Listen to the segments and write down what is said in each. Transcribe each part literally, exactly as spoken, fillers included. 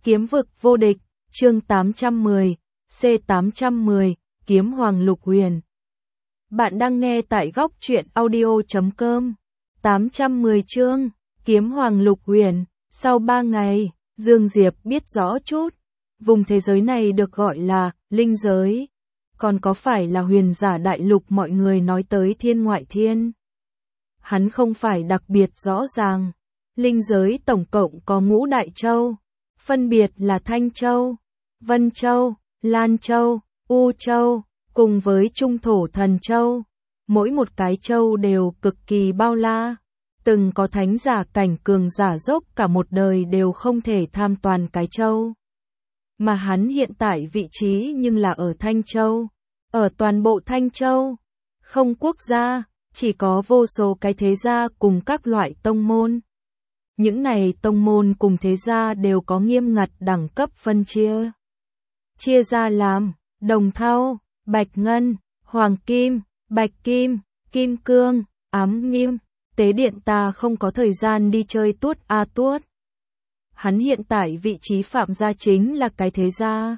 Kiếm vực vô địch, chương tám trăm mười, C tám trăm mười, Kiếm Hoàng Lục Huyền. Bạn đang nghe tại góc truyện audio chấm com. tám trăm mười chương, Kiếm Hoàng Lục Huyền. Sau ba ngày, Dương Diệp biết rõ chút. Vùng thế giới này được gọi là linh giới. Còn có phải là huyền giả đại lục mọi người nói tới thiên ngoại thiên? Hắn không phải đặc biệt rõ ràng. Linh giới tổng cộng có ngũ đại châu. Phân biệt là Thanh Châu, Vân Châu, Lan Châu, U Châu, cùng với Trung Thổ Thần Châu. Mỗi một cái châu đều cực kỳ bao la. Từng có thánh giả cảnh cường giả dốc cả một đời đều không thể tham toàn cái châu. Mà hắn hiện tại vị trí nhưng là ở Thanh Châu. Ở toàn bộ Thanh Châu, không quốc gia, chỉ có vô số cái thế gia cùng các loại tông môn. Những này tông môn cùng thế gia đều có nghiêm ngặt đẳng cấp phân chia. Chia ra làm đồng thau, bạch ngân, hoàng kim, bạch kim, kim cương, ám nghiêm. Tế điện ta không có thời gian đi chơi tuốt a tuốt. Hắn hiện tại vị trí phạm gia chính là cái thế gia.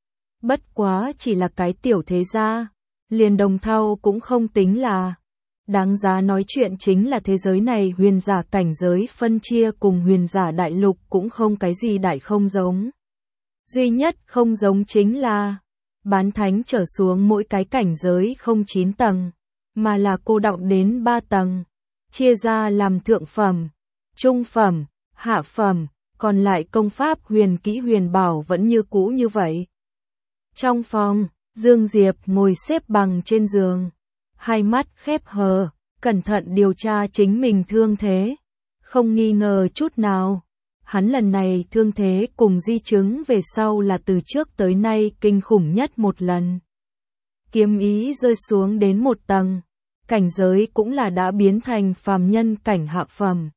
Bất quá chỉ là cái tiểu thế gia, liền đồng thau cũng không tính là. Đáng giá nói chuyện chính là thế giới này huyền giả cảnh giới phân chia cùng huyền giả đại lục cũng không cái gì đại không giống. Duy nhất không giống chính là bán thánh trở xuống mỗi cái cảnh giới không chín tầng, mà là cô đọng đến ba tầng, chia ra làm thượng phẩm, trung phẩm, hạ phẩm, còn lại công pháp huyền kỹ huyền bảo vẫn như cũ như vậy. Trong phòng, Dương Diệp ngồi xếp bằng trên giường. Hai mắt khép hờ, cẩn thận điều tra chính mình thương thế. Không nghi ngờ chút nào. Hắn lần này thương thế cùng di chứng về sau là từ trước tới nay kinh khủng nhất một lần. Kiếm ý rơi xuống đến một tầng. Cảnh giới cũng là đã biến thành phàm nhân cảnh hạ phẩm.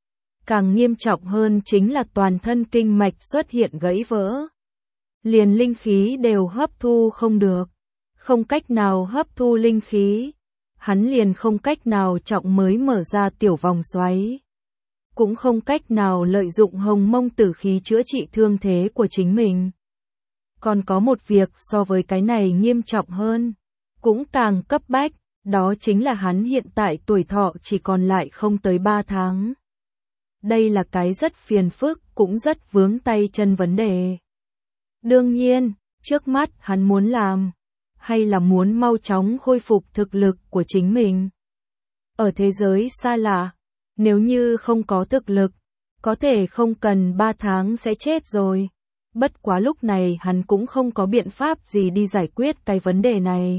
Càng nghiêm trọng hơn chính là toàn thân kinh mạch xuất hiện gãy vỡ. Liền linh khí đều hấp thu không được. Không cách nào hấp thu linh khí, hắn liền không cách nào trọng mới mở ra tiểu vòng xoáy. Cũng không cách nào lợi dụng hồng mông tử khí chữa trị thương thế của chính mình. Còn có một việc so với cái này nghiêm trọng hơn, cũng càng cấp bách, đó chính là hắn hiện tại tuổi thọ chỉ còn lại không tới ba tháng. Đây là cái rất phiền phức, cũng rất vướng tay chân vấn đề. Đương nhiên, trước mắt hắn muốn làm hay là muốn mau chóng khôi phục thực lực của chính mình. Ở thế giới xa lạ, nếu như không có thực lực, có thể không cần ba tháng sẽ chết rồi. Bất quá lúc này hắn cũng không có biện pháp gì đi giải quyết cái vấn đề này.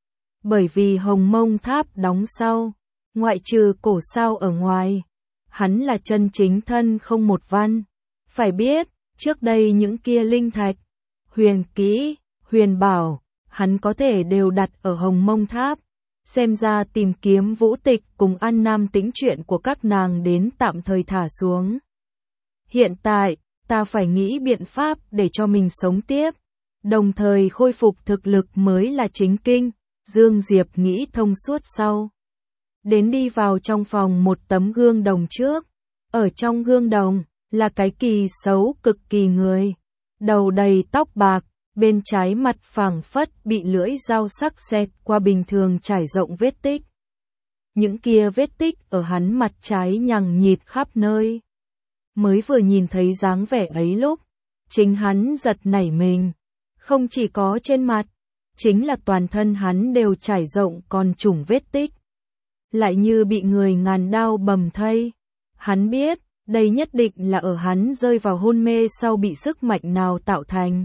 Bởi vì hồng mông tháp đóng sau, ngoại trừ cổ sao ở ngoài, hắn là chân chính thân không một văn. Phải biết, trước đây những kia linh thạch, huyền kỹ, huyền bảo, hắn có thể đều đặt ở hồng mông tháp. Xem ra tìm kiếm vũ tịch cùng An Nam Tĩnh chuyện của các nàng đến tạm thời thả xuống. Hiện tại, ta phải nghĩ biện pháp để cho mình sống tiếp, đồng thời khôi phục thực lực mới là chính kinh. Dương Diệp nghĩ thông suốt sau. Đến đi vào trong phòng một tấm gương đồng trước. Ở trong gương đồng, là cái kỳ xấu cực kỳ người. Đầu đầy tóc bạc. Bên trái mặt phảng phất bị lưỡi dao sắc xẹt qua bình thường trải rộng vết tích. Những kia vết tích ở hắn mặt trái nhằng nhịt khắp nơi. Mới vừa nhìn thấy dáng vẻ ấy lúc, chính hắn giật nảy mình. Không chỉ có trên mặt, chính là toàn thân hắn đều trải rộng còn trùng vết tích. Lại như bị người ngàn đao bầm thây. Hắn biết, đây nhất định là ở hắn rơi vào hôn mê sau bị sức mạnh nào tạo thành.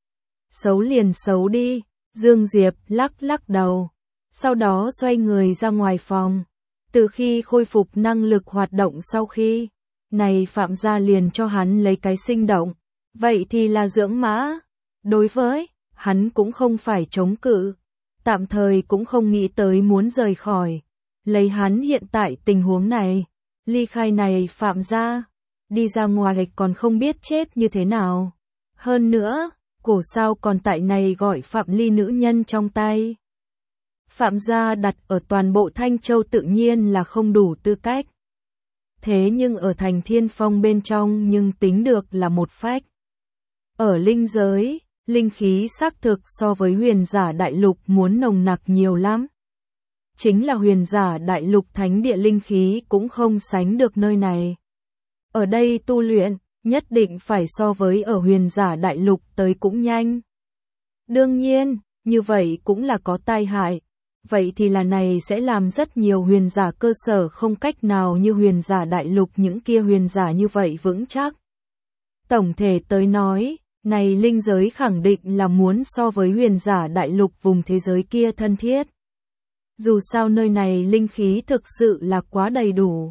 Xấu liền xấu đi, Dương Diệp lắc lắc đầu, sau đó xoay người ra ngoài phòng. Từ khi khôi phục năng lực hoạt động sau khi, này Phạm gia liền cho hắn lấy cái sinh động, vậy thì là dưỡng mã. Đối với, hắn cũng không phải chống cự, tạm thời cũng không nghĩ tới muốn rời khỏi. Lấy hắn hiện tại tình huống này, ly khai này Phạm gia, đi ra ngoài còn không biết chết như thế nào. Hơn nữa, cổ sao còn tại này gọi Phạm Ly nữ nhân trong tay. Phạm gia đặt ở toàn bộ Thanh Châu tự nhiên là không đủ tư cách. Thế nhưng ở thành Thiên Phong bên trong nhưng tính được là một phách. Ở linh giới, linh khí xác thực so với huyền giả đại lục muốn nồng nặc nhiều lắm. Chính là huyền giả đại lục thánh địa linh khí cũng không sánh được nơi này. Ở đây tu luyện, nhất định phải so với ở huyền giả đại lục tới cũng nhanh. Đương nhiên, như vậy cũng là có tai hại. Vậy thì là này sẽ làm rất nhiều huyền giả cơ sở không cách nào như huyền giả đại lục những kia huyền giả như vậy vững chắc. Tổng thể tới nói, này linh giới khẳng định là muốn so với huyền giả đại lục vùng thế giới kia thân thiết. Dù sao nơi này linh khí thực sự là quá đầy đủ.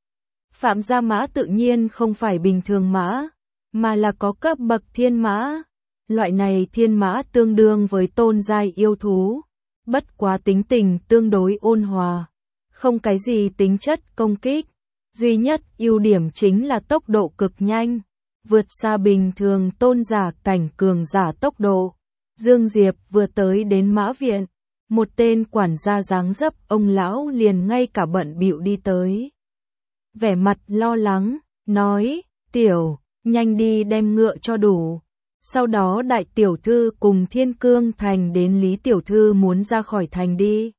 Phạm gia mã tự nhiên không phải bình thường mã, mà là có cấp bậc thiên mã. Loại này thiên mã tương đương với tôn giai yêu thú, bất quá tính tình tương đối ôn hòa, không cái gì tính chất công kích. Duy nhất ưu điểm chính là tốc độ cực nhanh, vượt xa bình thường tôn giả cảnh cường giả tốc độ. Dương Diệp vừa tới đến mã viện, một tên quản gia dáng dấp ông lão liền ngay cả bận bịu đi tới. Vẻ mặt lo lắng, nói, tiểu, nhanh đi đem ngựa cho đủ. Sau đó đại tiểu thư cùng Thiên Cương Thành đến Lý tiểu thư muốn ra khỏi thành đi.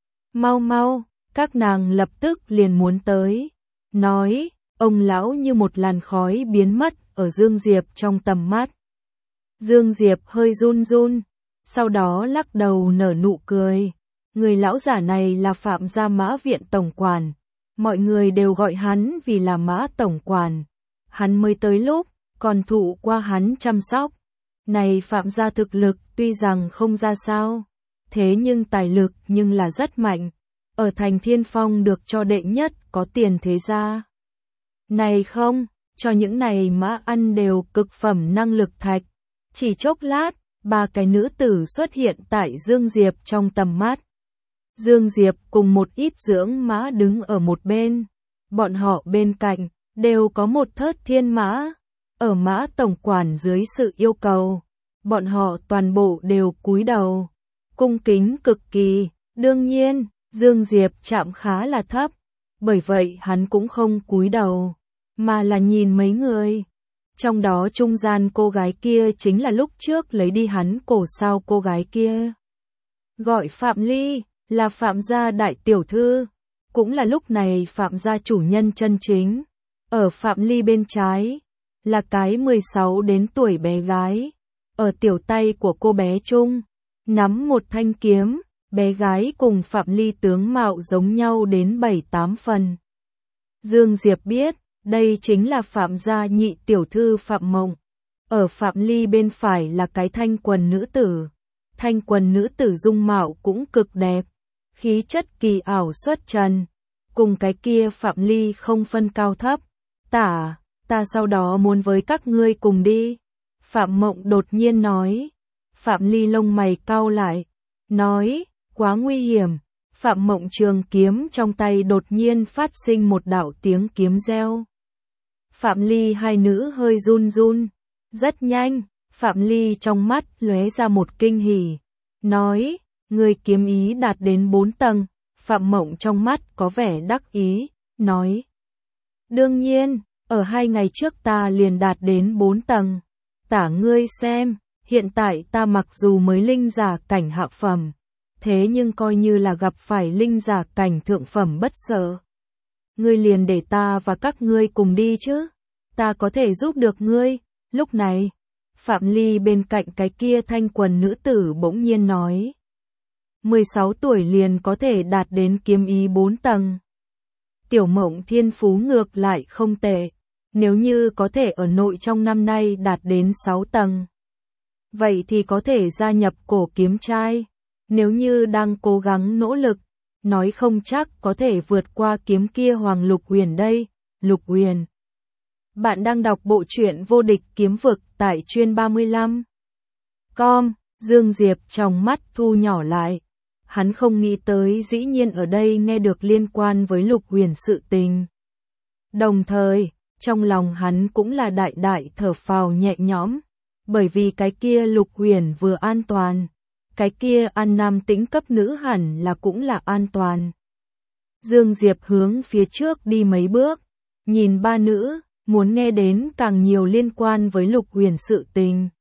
Mau mau, các nàng lập tức liền muốn tới. Nói, ông lão như một làn khói biến mất ở Dương Diệp trong tầm mắt. Dương Diệp hơi run run, sau đó lắc đầu nở nụ cười. Người lão giả này là Phạm gia mã viện tổng quản. Mọi người đều gọi hắn vì là mã tổng quản. Hắn mới tới lúc, còn thụ qua hắn chăm sóc. Này Phạm gia thực lực tuy rằng không ra sao, thế nhưng tài lực nhưng là rất mạnh. Ở thành Thiên Phong được cho đệ nhất có tiền thế gia. Này không, cho những này mã ăn đều cực phẩm năng lực thạch. Chỉ chốc lát, ba cái nữ tử xuất hiện tại Dương Diệp trong tầm mắt. Dương Diệp cùng một ít dưỡng mã đứng ở một bên. Bọn họ bên cạnh, đều có một thớt thiên mã. Ở mã tổng quản dưới sự yêu cầu, bọn họ toàn bộ đều cúi đầu. Cung kính cực kỳ, đương nhiên, Dương Diệp chạm khá là thấp. Bởi vậy hắn cũng không cúi đầu, mà là nhìn mấy người. Trong đó trung gian cô gái kia chính là lúc trước lấy đi hắn cổ sao cô gái kia. Gọi Phạm Ly, là Phạm gia đại tiểu thư, cũng là lúc này Phạm gia chủ nhân chân chính. Ở Phạm Ly bên trái, là cái mười sáu đến tuổi bé gái. Ở tiểu tay của cô bé trung, nắm một thanh kiếm, bé gái cùng Phạm Ly tướng mạo giống nhau đến bảy tám phần. Dương Diệp biết, đây chính là Phạm gia nhị tiểu thư Phạm Mộng. Ở Phạm Ly bên phải là cái thanh quần nữ tử. Thanh quần nữ tử dung mạo cũng cực đẹp, khí chất kỳ ảo xuất trần. Cùng cái kia Phạm Ly không phân cao thấp. Tả, ta sau đó muốn với các ngươi cùng đi. Phạm Mộng đột nhiên nói. Phạm Ly lông mày cau lại, nói, quá nguy hiểm. Phạm Mộng trường kiếm trong tay đột nhiên phát sinh một đạo tiếng kiếm reo. Phạm Ly hai nữ hơi run run. Rất nhanh, Phạm Ly trong mắt lóe ra một kinh hỉ. Nói, người kiếm ý đạt đến bốn tầng. Phạm Mộng trong mắt có vẻ đắc ý, nói. Đương nhiên, ở hai ngày trước ta liền đạt đến bốn tầng. Tả ngươi xem, hiện tại ta mặc dù mới linh giả cảnh hạ phẩm, thế nhưng coi như là gặp phải linh giả cảnh thượng phẩm bất sợ. Ngươi liền để ta và các ngươi cùng đi chứ, ta có thể giúp được ngươi. Lúc này, Phạm Ly bên cạnh cái kia thanh quần nữ tử bỗng nhiên nói. mười sáu tuổi liền có thể đạt đến kiếm ý bốn tầng. Tiểu Mộng thiên phú ngược lại không tệ, nếu như có thể ở nội trong năm nay đạt đến sáu tầng. Vậy thì có thể gia nhập cổ kiếm trai, nếu như đang cố gắng nỗ lực, nói không chắc có thể vượt qua kiếm kia Hoàng Lục Huyền đây. Lục Huyền. Bạn đang đọc bộ truyện Vô Địch Kiếm Vực tại chuyên ba mươi lăm. Com, Dương Diệp trong mắt thu nhỏ lại. Hắn không nghĩ tới dĩ nhiên ở đây nghe được liên quan với Lục Huyền sự tình. Đồng thời, trong lòng hắn cũng là đại đại thở phào nhẹ nhõm, bởi vì cái kia Lục Huyền vừa an toàn, cái kia An Nam Tĩnh cấp nữ hẳn là cũng là an toàn. Dương Diệp hướng phía trước đi mấy bước, nhìn ba nữ, muốn nghe đến càng nhiều liên quan với Lục Huyền sự tình.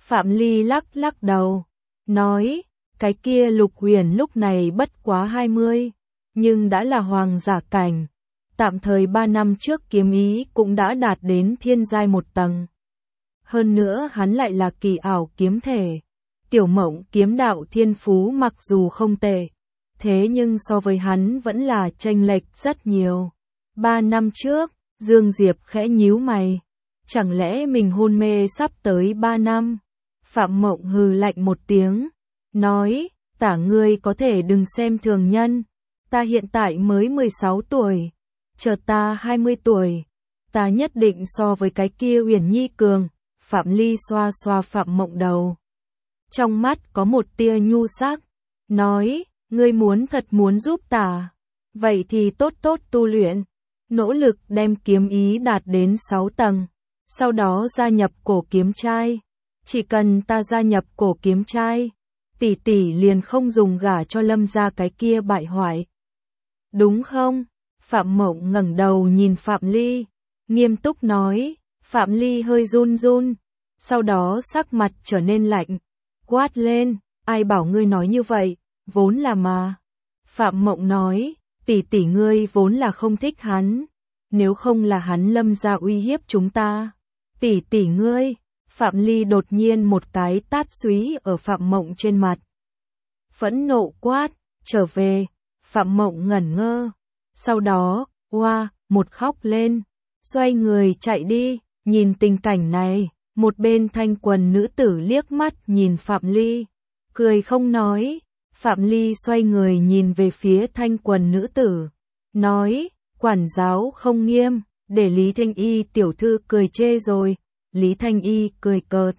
Phạm Ly lắc lắc đầu, nói, cái kia Lục Huyền lúc này bất quá hai mươi, nhưng đã là hoàng giả cảnh. Tạm thời ba năm trước kiếm ý cũng đã đạt đến thiên giai một tầng. Hơn nữa hắn lại là kỳ ảo kiếm thể. Tiểu Mộng kiếm đạo thiên phú mặc dù không tệ, thế nhưng so với hắn vẫn là chênh lệch rất nhiều. Ba năm trước, Dương Diệp khẽ nhíu mày. Chẳng lẽ mình hôn mê sắp tới ba năm? Phạm Mộng hừ lạnh một tiếng, nói, tả ngươi có thể đừng xem thường nhân. Ta hiện tại mới mười sáu tuổi, chờ ta hai mươi tuổi, ta nhất định so với cái kia Uyển Nhi cường. Phạm Ly xoa xoa Phạm Mộng đầu. Trong mắt có một tia nhu sắc, nói, ngươi muốn thật muốn giúp ta, vậy thì tốt tốt tu luyện, nỗ lực đem kiếm ý đạt đến sáu tầng, sau đó gia nhập cổ kiếm trai. Chỉ cần ta gia nhập cổ kiếm trai, tỷ tỷ liền không dùng gả cho Lâm gia cái kia bại hoại. Đúng không? Phạm Mộng ngẩng đầu nhìn Phạm Ly, nghiêm túc nói. Phạm Ly hơi run run, sau đó sắc mặt trở nên lạnh, quát lên, ai bảo ngươi nói như vậy, vốn là mà. Phạm Mộng nói, tỷ tỷ ngươi vốn là không thích hắn, nếu không là hắn Lâm gia uy hiếp chúng ta. Tỷ tỷ ngươi, Phạm Ly đột nhiên một cái tát súy ở Phạm Mộng trên mặt. Phẫn nộ quát, trở về. Phạm Mộng ngẩn ngơ, sau đó, oa, một khóc lên, xoay người chạy đi. Nhìn tình cảnh này, một bên thanh quần nữ tử liếc mắt nhìn Phạm Ly, cười không nói. Phạm Ly xoay người nhìn về phía thanh quần nữ tử, nói, quản giáo không nghiêm, để Lý Thanh Y tiểu thư cười chê rồi. Lý Thanh Y cười cợt,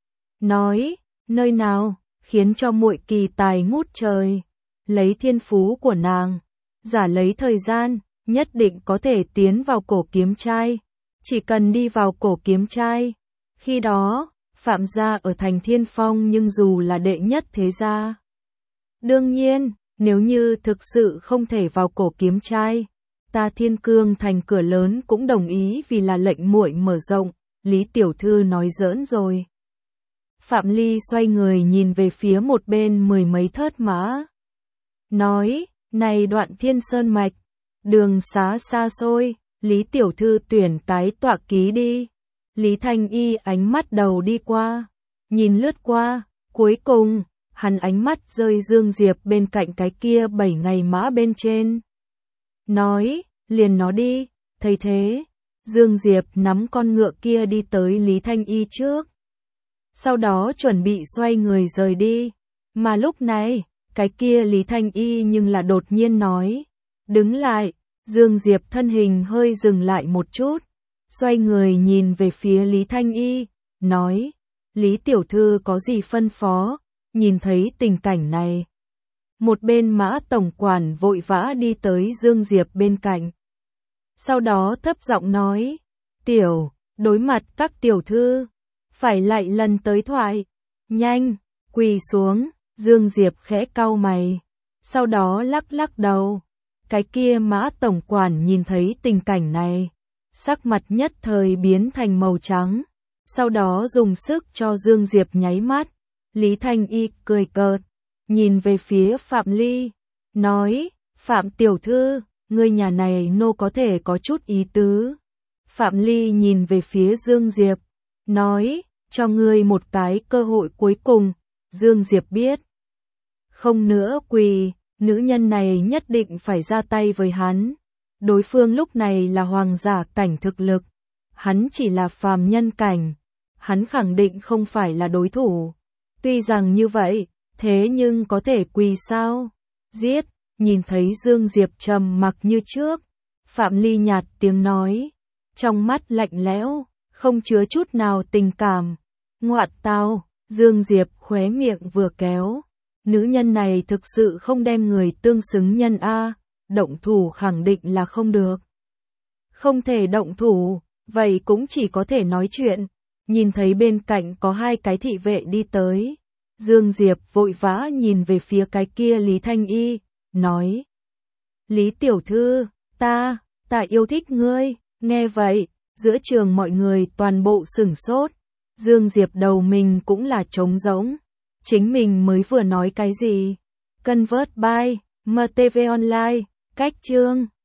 nói, nơi nào, khiến cho muội kỳ tài ngút trời, lấy thiên phú của nàng, giả lấy thời gian, nhất định có thể tiến vào cổ kiếm trai. Chỉ cần đi vào cổ kiếm trai, khi đó, Phạm gia ở thành Thiên Phong nhưng dù là đệ nhất thế gia. Đương nhiên, nếu như thực sự không thể vào cổ kiếm trai, ta Thiên Cương thành cửa lớn cũng đồng ý vì là lệnh muội mở rộng. Lý tiểu thư nói giỡn rồi. Phạm Ly xoay người nhìn về phía một bên mười mấy thớt mã, nói, này đoạn Thiên Sơn mạch, đường xá xa xôi, Lý tiểu thư tuyển cái tọa ký đi. Lý Thanh Y ánh mắt đầu đi qua, nhìn lướt qua, cuối cùng, hắn ánh mắt rơi Dương Diệp bên cạnh cái kia bảy ngày mã bên trên. Nói, liền nó đi, thấy thế, Dương Diệp nắm con ngựa kia đi tới Lý Thanh Y trước. Sau đó chuẩn bị xoay người rời đi, mà lúc này, cái kia Lý Thanh Y nhưng là đột nhiên nói, đứng lại. Dương Diệp thân hình hơi dừng lại một chút, xoay người nhìn về phía Lý Thanh Y, nói, Lý tiểu thư có gì phân phó. Nhìn thấy tình cảnh này, một bên Mã tổng quản vội vã đi tới Dương Diệp bên cạnh. Sau đó thấp giọng nói, tiểu, đối mặt các tiểu thư, phải lại lần tới thoại, nhanh, quỳ xuống. Dương Diệp khẽ cau mày, sau đó lắc lắc đầu. Cái kia Mã tổng quản nhìn thấy tình cảnh này, sắc mặt nhất thời biến thành màu trắng, sau đó dùng sức cho Dương Diệp nháy mắt. Lý Thanh Y cười cợt, nhìn về phía Phạm Ly, nói, Phạm tiểu thư, ngươi nhà này nô có thể có chút ý tứ. Phạm Ly nhìn về phía Dương Diệp, nói, cho ngươi một cái cơ hội cuối cùng. Dương Diệp biết, không nữa quỳ, nữ nhân này nhất định phải ra tay với hắn. Đối phương lúc này là hoàng giả cảnh thực lực, hắn chỉ là phàm nhân cảnh, hắn khẳng định không phải là đối thủ. Tuy rằng như vậy, thế nhưng có thể quỳ sao? Giết. Nhìn thấy Dương Diệp trầm mặc như trước, Phạm Ly nhạt tiếng nói, trong mắt lạnh lẽo, không chứa chút nào tình cảm. Ngoạn tao. Dương Diệp khóe miệng vừa kéo, nữ nhân này thực sự không đem người tương xứng nhân a, động thủ khẳng định là không được. Không thể động thủ, vậy cũng chỉ có thể nói chuyện. Nhìn thấy bên cạnh có hai cái thị vệ đi tới, Dương Diệp vội vã nhìn về phía cái kia Lý Thanh Y, nói, Lý tiểu thư, ta, ta yêu thích ngươi. Nghe vậy, giữa trường mọi người toàn bộ sửng sốt. Dương Diệp đầu mình cũng là trống rỗng. Chính mình mới vừa nói cái gì? Convert by em tê vê Online, cách chương